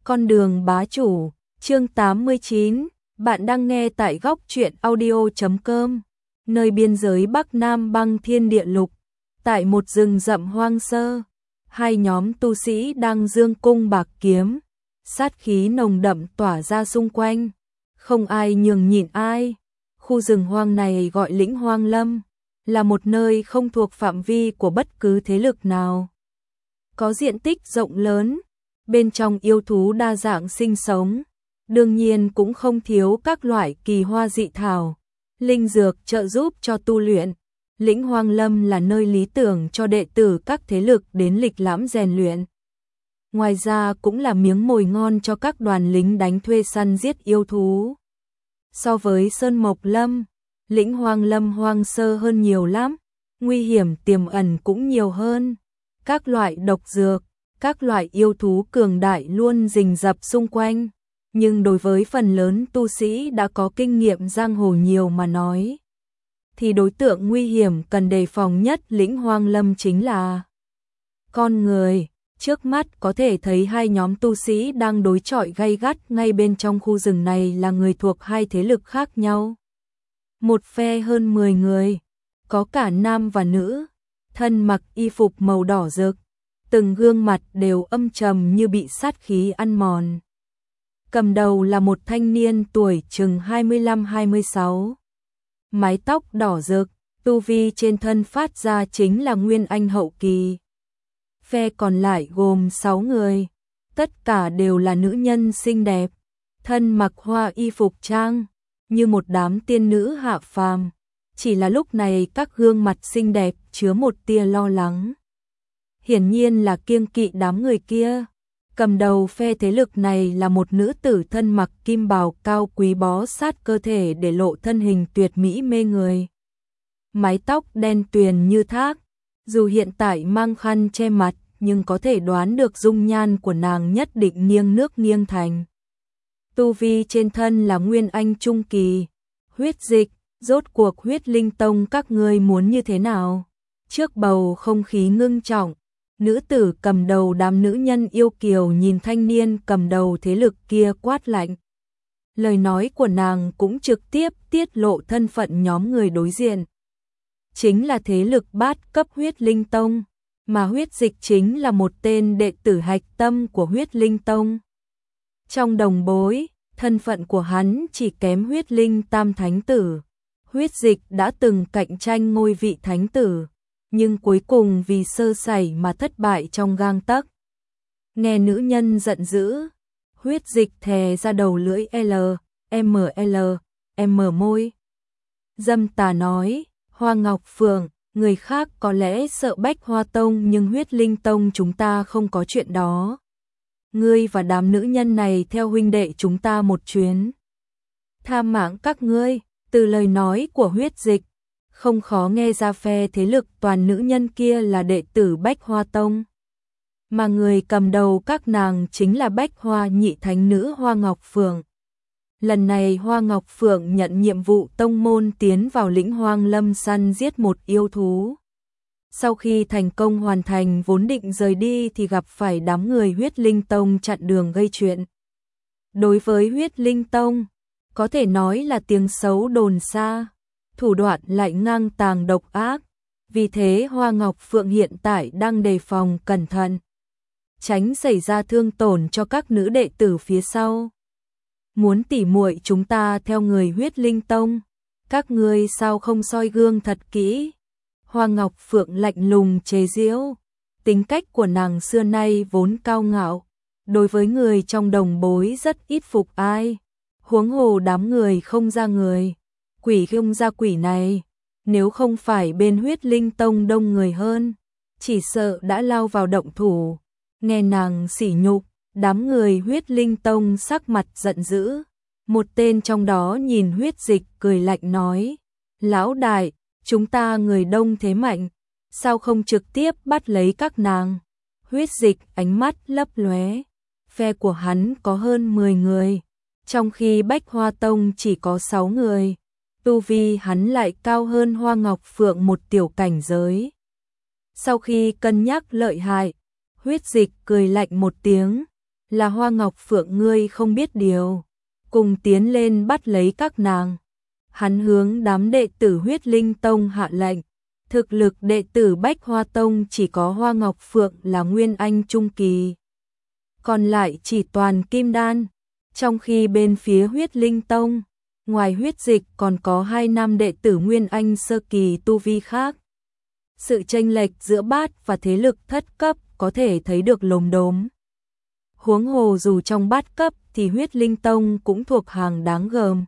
Con đường bá chủ, chương 89, bạn đang nghe tại góc truyện audio.com, nơi biên giới Bắc Nam băng thiên địa lục, tại một rừng rậm hoang sơ, hai nhóm tu sĩ đang giương cung bạc kiếm, sát khí nồng đậm tỏa ra xung quanh, không ai nhường nhịn ai. Khu rừng hoang này gọi Lĩnh Hoang Lâm, là một nơi không thuộc phạm vi của bất cứ thế lực nào. Có diện tích rộng lớn, bên trong yêu thú đa dạng sinh sống, đương nhiên cũng không thiếu các loại kỳ hoa dị thảo, linh dược trợ giúp cho tu luyện. Lĩnh Hoang Lâm là nơi lý tưởng cho đệ tử các thế lực đến lịch lãm rèn luyện. Ngoài ra cũng là miếng mồi ngon cho các đoàn lính đánh thuê săn giết yêu thú. So với Sơn Mộc Lâm, Lĩnh Hoang Lâm hoang sơ hơn nhiều lắm, nguy hiểm tiềm ẩn cũng nhiều hơn. Các loại độc dược, các loại yêu thú cường đại luôn rình rập xung quanh, nhưng đối với phần lớn tu sĩ đã có kinh nghiệm giang hồ nhiều mà nói, thì đối tượng nguy hiểm cần đề phòng nhất Lĩnh Hoang Lâm chính là con người. Trước mắt có thể thấy hai nhóm tu sĩ đang đối chọi gay gắt ngay bên trong khu rừng này là người thuộc hai thế lực khác nhau. Một phe hơn 10 người, có cả nam và nữ, thân mặc y phục màu đỏ rực, từng gương mặt đều âm trầm như bị sát khí ăn mòn. Cầm đầu là một thanh niên tuổi chừng 25-26, mái tóc đỏ rực, tu vi trên thân phát ra chính là Nguyên Anh hậu kỳ. Phe còn lại gồm 6 người, tất cả đều là nữ nhân xinh đẹp, thân mặc hoa y phục trang, như một đám tiên nữ hạ phàm. Chỉ là lúc này các gương mặt xinh đẹp chứa một tia lo lắng. Hiển nhiên là kiêng kỵ đám người kia. Cầm đầu phe thế lực này là một nữ tử thân mặc kim bào cao quý bó sát cơ thể để lộ thân hình tuyệt mỹ mê người. Mái tóc đen tuyền như thác, dù hiện tại mang khăn che mặt nhưng có thể đoán được dung nhan của nàng nhất định nghiêng nước nghiêng thành. Tu vi trên thân là Nguyên Anh trung kỳ. Huyết dịch, rốt cuộc Huyết Linh Tông các ngươi muốn như thế nào? Trước bầu không khí ngưng trọng, nữ tử cầm đầu đám nữ nhân yêu kiều nhìn thanh niên cầm đầu thế lực kia quát lạnh. Lời nói của nàng cũng trực tiếp tiết lộ thân phận nhóm người đối diện. Chính là thế lực bát cấp Huyết Linh Tông, mà Huyết Dịch chính là một tên đệ tử hạch tâm của Huyết Linh Tông. Trong đồng bối, thân phận của hắn chỉ kém Huyết Linh Tam Thánh Tử. Huyết Dịch đã từng cạnh tranh ngôi vị Thánh Tử, nhưng cuối cùng vì sơ sẩy mà thất bại trong gang tấc. Nghe nữ nhân giận dữ, Huyết Dịch thè ra đầu lưỡi M môi. Dâm tà nói, Hoa Ngọc Phượng, người khác có lẽ sợ Bách Hoa Tông nhưng Huyết Linh Tông chúng ta không có chuyện đó. Ngươi và đám nữ nhân này theo huynh đệ chúng ta một chuyến. Tha mạng các ngươi. Từ lời nói của Huyết Dịch, không khó nghe ra phe thế lực toàn nữ nhân kia là đệ tử Bách Hoa Tông. Mà người cầm đầu các nàng chính là Bách Hoa nhị thánh nữ Hoa Ngọc Phượng. Lần này Hoa Ngọc Phượng nhận nhiệm vụ tông môn tiến vào Lĩnh Hoang Lâm săn giết một yêu thú. Sau khi thành công hoàn thành vốn định rời đi thì gặp phải đám người Huyết Linh Tông chặn đường gây chuyện. Đối với Huyết Linh Tông, có thể nói là tiếng xấu đồn xa, thủ đoạn lại ngang tàng độc ác, vì thế Hoa Ngọc Phượng hiện tại đang đề phòng cẩn thận, tránh xảy ra thương tổn cho các nữ đệ tử phía sau. Muốn tỉ muội chúng ta theo người Huyết Linh Tông, các ngươi sao không soi gương thật kỹ? Hoa Ngọc Phượng lạnh lùng chế giễu, tính cách của nàng xưa nay vốn cao ngạo, đối với người trong đồng bối rất ít phục ai. Huống hồ đám người không ra người, quỷ không ra quỷ này, nếu không phải bên Huyết Linh Tông đông người hơn, chỉ sợ đã lao vào động thủ. Nghe nàng sỉ nhục, đám người Huyết Linh Tông sắc mặt giận dữ. Một tên trong đó nhìn Huyết Dịch cười lạnh nói, lão đại, chúng ta người đông thế mạnh, sao không trực tiếp bắt lấy các nàng? Huyết Dịch ánh mắt lấp lóe, phe của hắn có hơn 10 người. Trong khi Bách Hoa Tông chỉ có 6 người, tu vi hắn lại cao hơn Hoa Ngọc Phượng một tiểu cảnh giới. Sau khi cân nhắc lợi hại, Huyết Dịch cười lạnh một tiếng, là Hoa Ngọc Phượng ngươi không biết điều, cùng tiến lên bắt lấy các nàng. Hắn hướng đám đệ tử Huyết Linh Tông hạ lệnh, thực lực đệ tử Bách Hoa Tông chỉ có Hoa Ngọc Phượng là Nguyên Anh Trung Kỳ, còn lại chỉ toàn Kim Đan, trong khi bên phía Huyết Linh Tông, ngoài Huyết Dịch còn có 2 nam đệ tử Nguyên Anh Sơ Kỳ tu vi khác. Sự chênh lệch giữa bát và thế lực thất cấp có thể thấy được lồm đốm. Huống hồ dù trong bát cấp thì Huyết Linh Tông cũng thuộc hàng đáng gờm,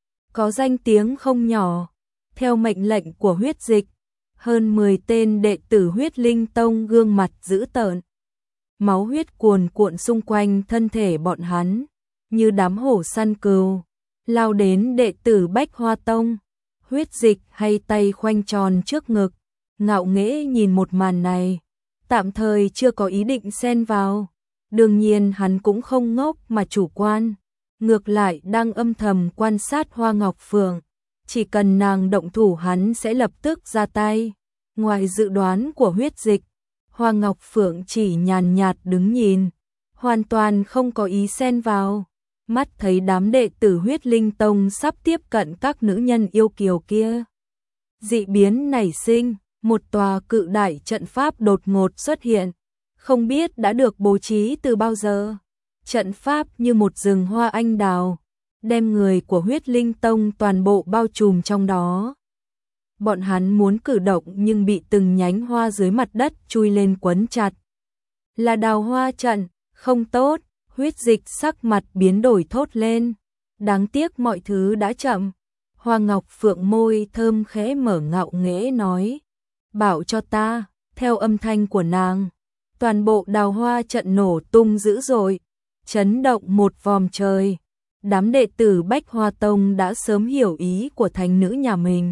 có danh tiếng không nhỏ. Theo mệnh lệnh của Huyết Dịch, hơn 10 tên đệ tử Huyết Linh Tông gương mặt dữ tợn, máu huyết cuồn cuộn xung quanh thân thể bọn hắn, như đám hổ săn cừu, lao đến đệ tử Bách Hoa Tông. Huyết Dịch hay tay khoanh tròn trước ngực, ngạo nghễ nhìn một màn này, tạm thời chưa có ý định xen vào. Đương nhiên hắn cũng không ngốc mà chủ quan, ngược lại đang âm thầm quan sát Hoa Ngọc Phượng, chỉ cần nàng động thủ hắn sẽ lập tức ra tay. Ngoài dự đoán của Huyết Dịch, Hoa Ngọc Phượng chỉ nhàn nhạt đứng nhìn, hoàn toàn không có ý xen vào. Mắt thấy đám đệ tử Huyết Linh Tông sắp tiếp cận các nữ nhân yêu kiều kia, dị biến nảy sinh, một tòa cự đại trận pháp đột ngột xuất hiện, không biết đã được bố trí từ bao giờ. Trận pháp như một rừng hoa anh đào, đem người của Huyết Linh Tông toàn bộ bao trùm trong đó. Bọn hắn muốn cử động nhưng bị từng nhánh hoa dưới mặt đất chui lên quấn chặt. Là đào hoa trận, không tốt. Huyết Dịch sắc mặt biến đổi thốt lên. Đáng tiếc mọi thứ đã chậm. Hoa Ngọc Phượng môi thơm khẽ mở ngạo nghễ nói, bảo cho ta. Theo âm thanh của nàng, toàn bộ đào hoa trận nổ tung dữ dội, chấn động một vòm trời. Đám đệ tử Bách Hoa Tông đã sớm hiểu ý của thánh nữ nhà mình,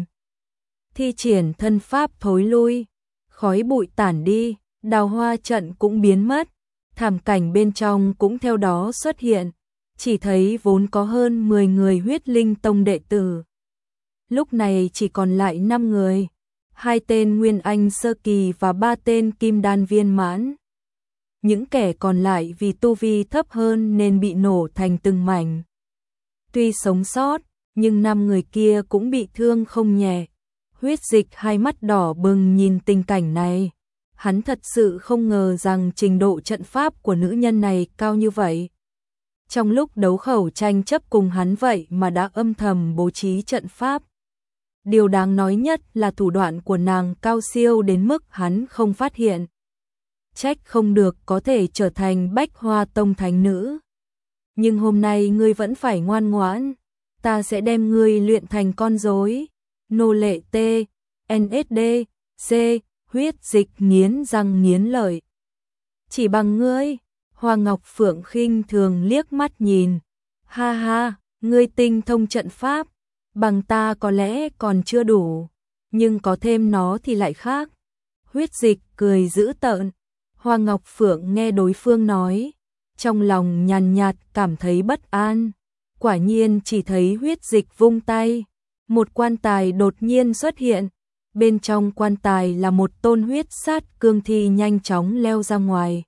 thi triển thân pháp thối lui, khói bụi tản đi, đào hoa trận cũng biến mất, thảm cảnh bên trong cũng theo đó xuất hiện, chỉ thấy vốn có hơn 10 người Huyết Linh Tông đệ tử, lúc này chỉ còn lại 5 người, 2 tên Nguyên Anh Sơ Kỳ và 3 tên Kim Đan viên mãn. Những kẻ còn lại vì tu vi thấp hơn nên bị nổ thành từng mảnh. Tuy sống sót, nhưng 5 người kia cũng bị thương không nhẹ. Huyết Dịch hai mắt đỏ bừng nhìn tình cảnh này. Hắn thật sự không ngờ rằng trình độ trận pháp của nữ nhân này cao như vậy. Trong lúc đấu khẩu tranh chấp cùng hắn vậy mà đã âm thầm bố trí trận pháp. Điều đáng nói nhất là thủ đoạn của nàng cao siêu đến mức hắn không phát hiện. Trách không được có thể trở thành Bách Hoa Tông thánh nữ. Nhưng hôm nay ngươi vẫn phải ngoan ngoãn, ta sẽ đem ngươi luyện thành con rối. Nô lệ T, NSD, C, Huyết Dịch nghiến răng nghiến lợi. Chỉ bằng ngươi, Hoa Ngọc Phượng khinh thường liếc mắt nhìn. Ha ha, ngươi tinh thông trận pháp, bằng ta có lẽ còn chưa đủ, nhưng có thêm nó thì lại khác. Huyết Dịch cười dữ tợn. Hoa Ngọc Phượng nghe đối phương nói, trong lòng nhàn nhạt cảm thấy bất an. Quả nhiên chỉ thấy Huyết Dịch vung tay, một quan tài đột nhiên xuất hiện. Bên trong quan tài là một tôn huyết sát cương thi nhanh chóng leo ra ngoài.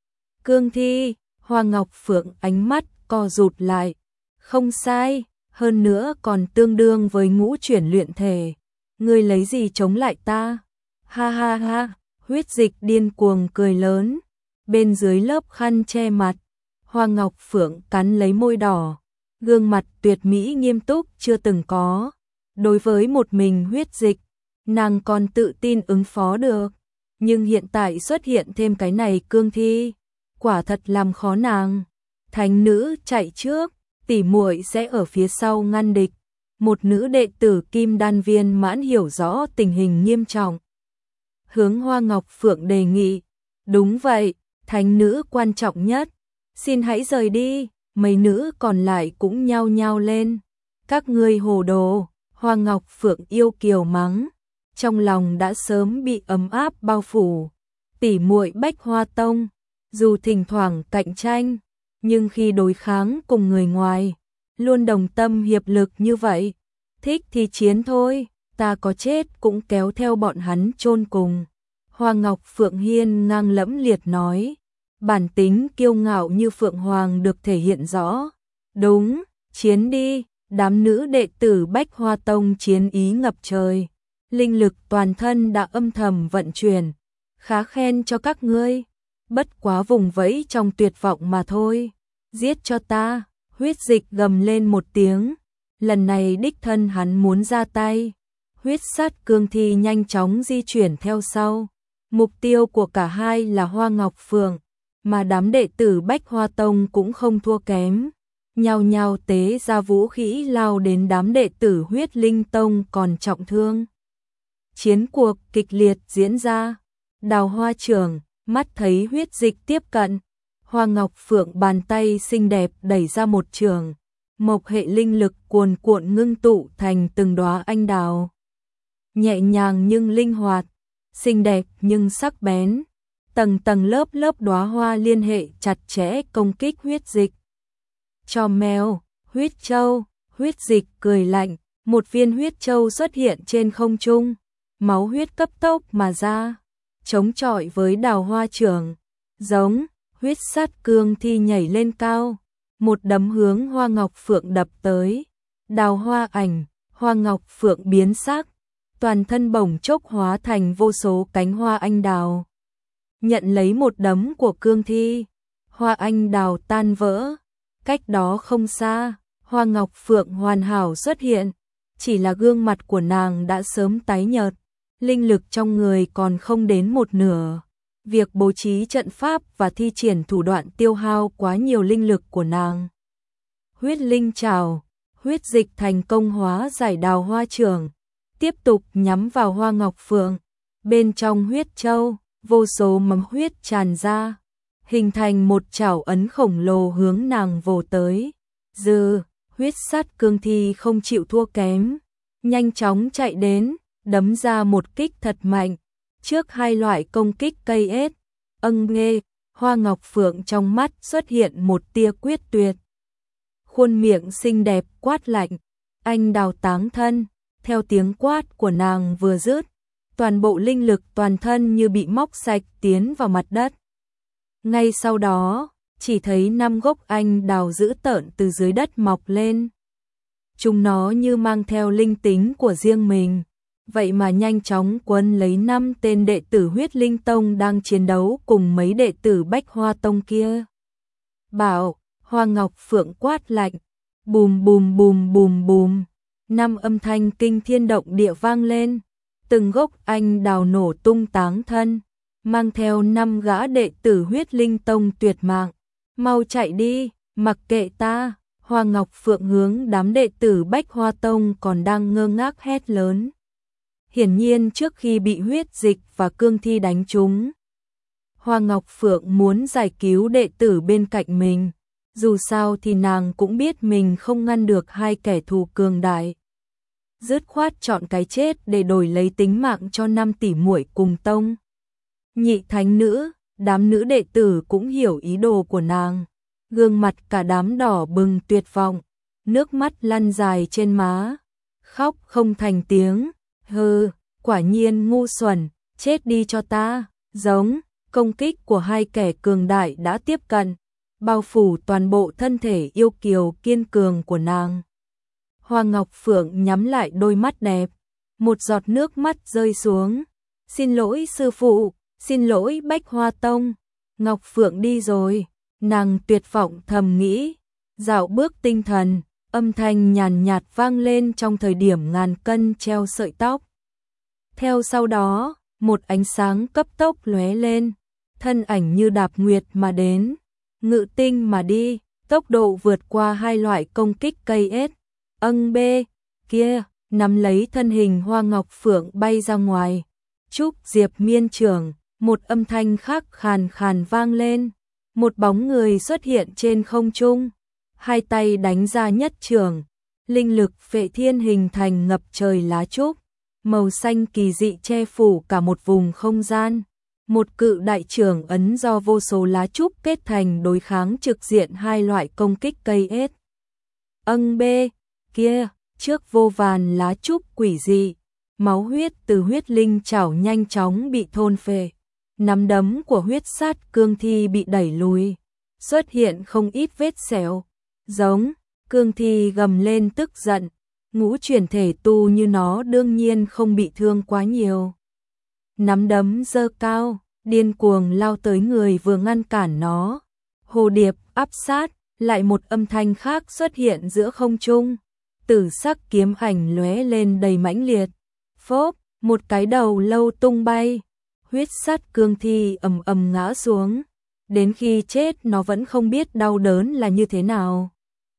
Cương thi, Hoa Ngọc Phượng ánh mắt co rụt lại. Không sai, hơn nữa còn tương đương với ngũ chuyển luyện thể. Ngươi lấy gì chống lại ta? Ha ha ha, Huyết Dịch điên cuồng cười lớn. Bên dưới lớp khăn che mặt, Hoa Ngọc Phượng cắn lấy môi đỏ. Gương mặt tuyệt mỹ nghiêm túc chưa từng có. Đối với một mình Huyết Dịch, nàng còn tự tin ứng phó được. Nhưng hiện tại xuất hiện thêm cái này cương thi, quả thật làm khó nàng. Thánh nữ chạy trước, tỷ muội sẽ ở phía sau ngăn địch. Một nữ đệ tử Kim Đan viên mãn hiểu rõ tình hình nghiêm trọng. Hướng Hoa Ngọc Phượng đề nghị, đúng vậy, thánh nữ quan trọng nhất, xin hãy rời đi. Mấy nữ còn lại cũng nhao nhao lên. Các ngươi hồ đồ, Hoa Ngọc Phượng yêu kiều mắng, trong lòng đã sớm bị ấm áp bao phủ. Tỷ muội Bách Hoa Tông, dù thỉnh thoảng cạnh tranh, nhưng khi đối kháng cùng người ngoài, luôn đồng tâm hiệp lực như vậy. Thích thì chiến thôi, ta có chết cũng kéo theo bọn hắn chôn cùng. Hoa Ngọc Phượng hiên ngang lẫm liệt nói, bản tính kiêu ngạo như phượng hoàng được thể hiện rõ. Đúng, chiến đi, đám nữ đệ tử Bách Hoa Tông chiến ý ngập trời. Linh lực toàn thân đã âm thầm vận chuyển, khá khen cho các ngươi, bất quá vùng vẫy trong tuyệt vọng mà thôi. Giết cho ta, huyết dịch gầm lên một tiếng, lần này đích thân hắn muốn ra tay. Huyết sát cương thi nhanh chóng di chuyển theo sau. Mục tiêu của cả hai là Hoa Ngọc Phượng, mà đám đệ tử Bách Hoa Tông cũng không thua kém. Nhao nhao tế ra vũ khí lao đến đám đệ tử Huyết Linh Tông còn trọng thương. Chiến cuộc kịch liệt diễn ra. Đào Hoa Trưởng mắt thấy huyết dịch tiếp cận, Hoa Ngọc Phượng bàn tay xinh đẹp đẩy ra một trường, mộc hệ linh lực cuồn cuộn ngưng tụ thành từng đóa anh đào. Nhẹ nhàng nhưng linh hoạt, xinh đẹp nhưng sắc bén, tầng tầng lớp lớp đóa hoa liên hệ chặt chẽ công kích huyết dịch. Cho mèo, huyết châu, huyết dịch cười lạnh, một viên huyết châu xuất hiện trên không trung, máu huyết cấp tốc mà ra, chống chọi với Đào Hoa Trưởng. Giống, huyết sát cương thi nhảy lên cao, một đấm hướng Hoa Ngọc Phượng đập tới. Đào hoa ảnh, Hoa Ngọc Phượng biến sắc, toàn thân bổng chốc hóa thành vô số cánh hoa anh đào. Nhận lấy một đấm của cương thi, hoa anh đào tan vỡ. Cách đó không xa, Hoa Ngọc Phượng hoàn hảo xuất hiện, chỉ là gương mặt của nàng đã sớm tái nhợt, linh lực trong người còn không đến một nửa. Việc bố trí trận pháp và thi triển thủ đoạn tiêu hao quá nhiều linh lực của nàng. Huyết linh trảo, huyết dịch thành công hóa giải Đào Hoa Trưởng, tiếp tục nhắm vào Hoa Ngọc Phượng. Bên trong huyết châu, vô số mầm huyết tràn ra, hình thành một chảo ấn khổng lồ hướng nàng vồ tới. Dư, huyết sát cương thi không chịu thua kém, nhanh chóng chạy đến, đấm ra một kích thật mạnh. Trước hai loại công kích cây ết, nghe, Hoa Ngọc Phượng trong mắt xuất hiện một tia quyết tuyệt. Khuôn miệng xinh đẹp quát lạnh, anh đào táng thân. Theo tiếng quát của nàng vừa dứt, toàn bộ linh lực toàn thân như bị móc sạch tiến vào mặt đất. Ngay sau đó, chỉ thấy 5 gốc anh đào dữ tợn từ dưới đất mọc lên. Chúng nó như mang theo linh tính của riêng mình, vậy mà nhanh chóng quấn lấy 5 tên đệ tử Huyết Linh Tông đang chiến đấu cùng mấy đệ tử Bách Hoa Tông kia. Bảo, Hoa Ngọc Phượng quát lạnh, bùm bùm bùm bùm bùm, 5 âm thanh kinh thiên động địa vang lên, từng gốc anh đào nổ tung táng thân, mang theo 5 gã đệ tử Huyết Linh Tông tuyệt mạng. Mau chạy đi, mặc kệ ta. Hoa Ngọc Phượng hướng đám đệ tử Bách Hoa Tông còn đang ngơ ngác hét lớn. Hiển nhiên trước khi bị huyết dịch và cương thi đánh trúng, Hoa Ngọc Phượng muốn giải cứu đệ tử bên cạnh mình, dù sao thì nàng cũng biết mình không ngăn được hai kẻ thù cường đại. Dứt khoát chọn cái chết để đổi lấy tính mạng cho 5 tỷ muội cùng tông. Nhị thánh nữ, đám nữ đệ tử cũng hiểu ý đồ của nàng, gương mặt cả đám đỏ bừng tuyệt vọng, nước mắt lăn dài trên má, khóc không thành tiếng. Hừ, quả nhiên ngu xuẩn, chết đi cho ta. Giống, công kích của hai kẻ cường đại đã tiếp cận, bao phủ toàn bộ thân thể yêu kiều kiên cường của nàng. Hoa Ngọc Phượng nhắm lại đôi mắt đẹp, một giọt nước mắt rơi xuống. Xin lỗi sư phụ, xin lỗi Bách Hoa Tông, Ngọc Phượng đi rồi. Nàng tuyệt vọng thầm nghĩ, dạo bước tinh thần, âm thanh nhàn nhạt vang lên trong thời điểm ngàn cân treo sợi tóc. Theo sau đó, một ánh sáng cấp tốc lóe lên, thân ảnh như đạp nguyệt mà đến, ngự tinh mà đi, tốc độ vượt qua hai loại công kích cây ết. Bê, kia, nắm lấy thân hình Hoa Ngọc Phượng bay ra ngoài. Trúc Diệp Miên trưởng, một âm thanh khác khàn khàn vang lên. Một bóng người xuất hiện trên không trung, hai tay đánh ra nhất trường, linh lực Phệ Thiên hình thành ngập trời lá trúc, màu xanh kỳ dị che phủ cả một vùng không gian. Một cự đại trường ấn do vô số lá trúc kết thành đối kháng trực diện hai loại công kích cây ết. Bê, kia, trước vô vàn lá trúc quỷ dị, máu huyết từ huyết linh chảo nhanh chóng bị thôn phệ. Nắm đấm của huyết sát cương thi bị đẩy lùi, xuất hiện không ít vết sẹo. Giống, cương thi gầm lên tức giận, ngũ chuyển thể tu như nó đương nhiên không bị thương quá nhiều. Nắm đấm giơ cao, điên cuồng lao tới người vừa ngăn cản nó. Hồ điệp áp sát, lại một âm thanh khác xuất hiện giữa không trung. Tử sắc kiếm ảnh lóe lên đầy mãnh liệt. Phốp, một cái đầu lâu tung bay. Huyết sát cương thi ầm ầm ngã xuống. Đến khi chết nó vẫn không biết đau đớn là như thế nào.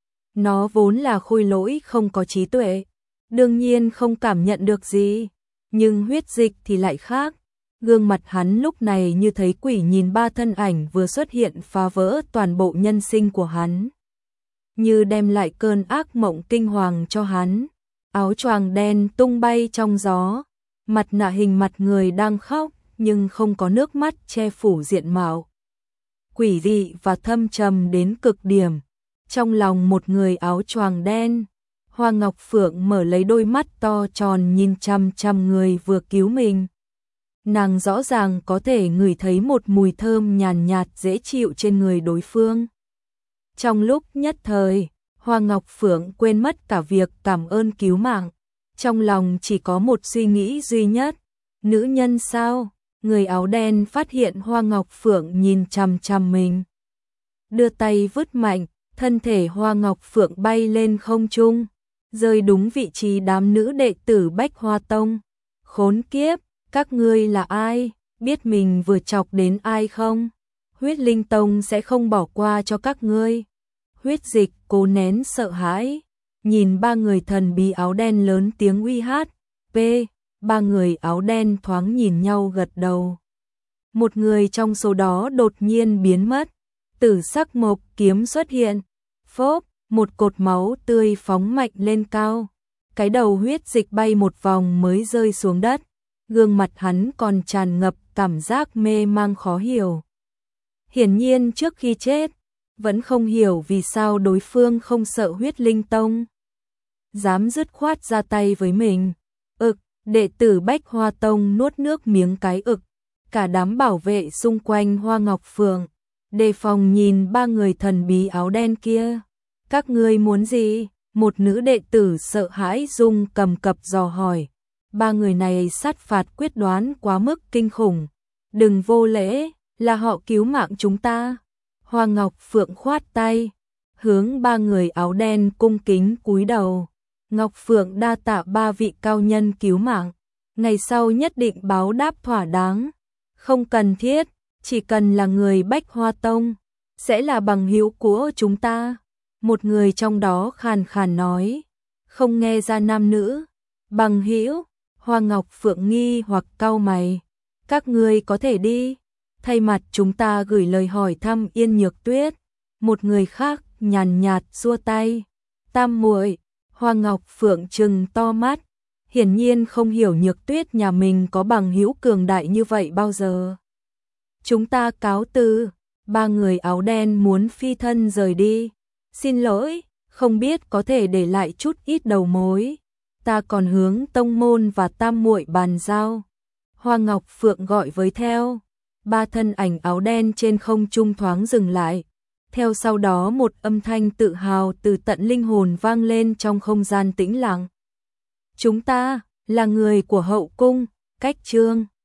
Nó vốn là khôi lỗi không có trí tuệ, đương nhiên không cảm nhận được gì. Nhưng huyết dịch thì lại khác. Gương mặt hắn lúc này như thấy quỷ nhìn ba thân ảnh vừa xuất hiện phá vỡ toàn bộ nhân sinh của hắn. Như đem lại cơn ác mộng kinh hoàng cho hắn. Áo choàng đen tung bay trong gió. Mặt nạ hình mặt người đang khóc nhưng không có nước mắt che phủ diện mạo. Quỷ dị và thâm trầm đến cực điểm. Trong lòng một người áo choàng đen, Hoa Ngọc Phượng mở lấy đôi mắt to tròn nhìn chăm chăm người vừa cứu mình. Nàng rõ ràng có thể ngửi thấy một mùi thơm nhàn nhạt dễ chịu trên người đối phương. Trong lúc nhất thời, Hoa Ngọc Phượng quên mất cả việc cảm ơn cứu mạng. Trong lòng chỉ có một suy nghĩ duy nhất. Nữ nhân sao? Người áo đen phát hiện Hoa Ngọc Phượng nhìn chằm chằm mình. Đưa tay vứt mạnh, thân thể Hoa Ngọc Phượng bay lên không trung, rơi đúng vị trí đám nữ đệ tử Bách Hoa Tông. Khốn kiếp, các ngươi là ai? Biết mình vừa chọc đến ai không? Huyết Linh Tông sẽ không bỏ qua cho các ngươi. Huyết Dịch cố nén sợ hãi, nhìn ba người thần bí áo đen lớn tiếng uy hát. Ba người áo đen thoáng nhìn nhau gật đầu. Một người trong số đó đột nhiên biến mất. Tử sắc mộc kiếm xuất hiện. Phốp, một cột máu tươi phóng mạnh lên cao. Cái đầu huyết dịch bay một vòng mới rơi xuống đất. Gương mặt hắn còn tràn ngập cảm giác mê mang khó hiểu. Hiển nhiên trước khi chết, vẫn không hiểu vì sao đối phương không sợ Huyết Linh Tông. Dám dứt khoát ra tay với mình. Đệ tử Bách Hoa Tông nuốt nước miếng cái ực. Cả đám bảo vệ xung quanh Hoa Ngọc Phượng đề phòng nhìn ba người thần bí áo đen kia. Các ngươi muốn gì? Một nữ đệ tử sợ hãi run cầm cập dò hỏi. Ba người này sát phạt quyết đoán quá mức kinh khủng. Đừng vô lễ, là họ cứu mạng chúng ta. Hoa Ngọc Phượng khoát tay, hướng ba người áo đen cung kính cúi đầu. Ngọc Phượng đa tạ ba vị cao nhân cứu mạng, ngày sau nhất định báo đáp thỏa đáng. Không cần thiết, chỉ cần là người Bách Hoa Tông, sẽ là bằng hữu của chúng ta. Một người trong đó khàn khàn nói, không nghe ra nam nữ. Bằng hữu? Hoa Ngọc Phượng nghi hoặc cau mày. Các ngươi có thể đi. Thay mặt chúng ta gửi lời hỏi thăm Yên Nhược Tuyết. Một người khác nhàn nhạt xua tay. Tam muội. Hoa Ngọc Phượng trừng to mắt, hiển nhiên không hiểu Nhược Tuyết nhà mình có bằng hữu cường đại như vậy bao giờ. Chúng ta cáo từ. Ba người áo đen muốn phi thân rời đi. Xin lỗi, không biết có thể để lại chút ít đầu mối. Ta còn hướng tông môn và tam muội bàn giao. Hoa Ngọc Phượng gọi với theo. Ba thân ảnh áo đen trên không trung thoáng dừng lại. Theo sau đó một âm thanh tự hào từ tận linh hồn vang lên trong không gian tĩnh lặng. Chúng ta là người của hậu cung, Cách Chương.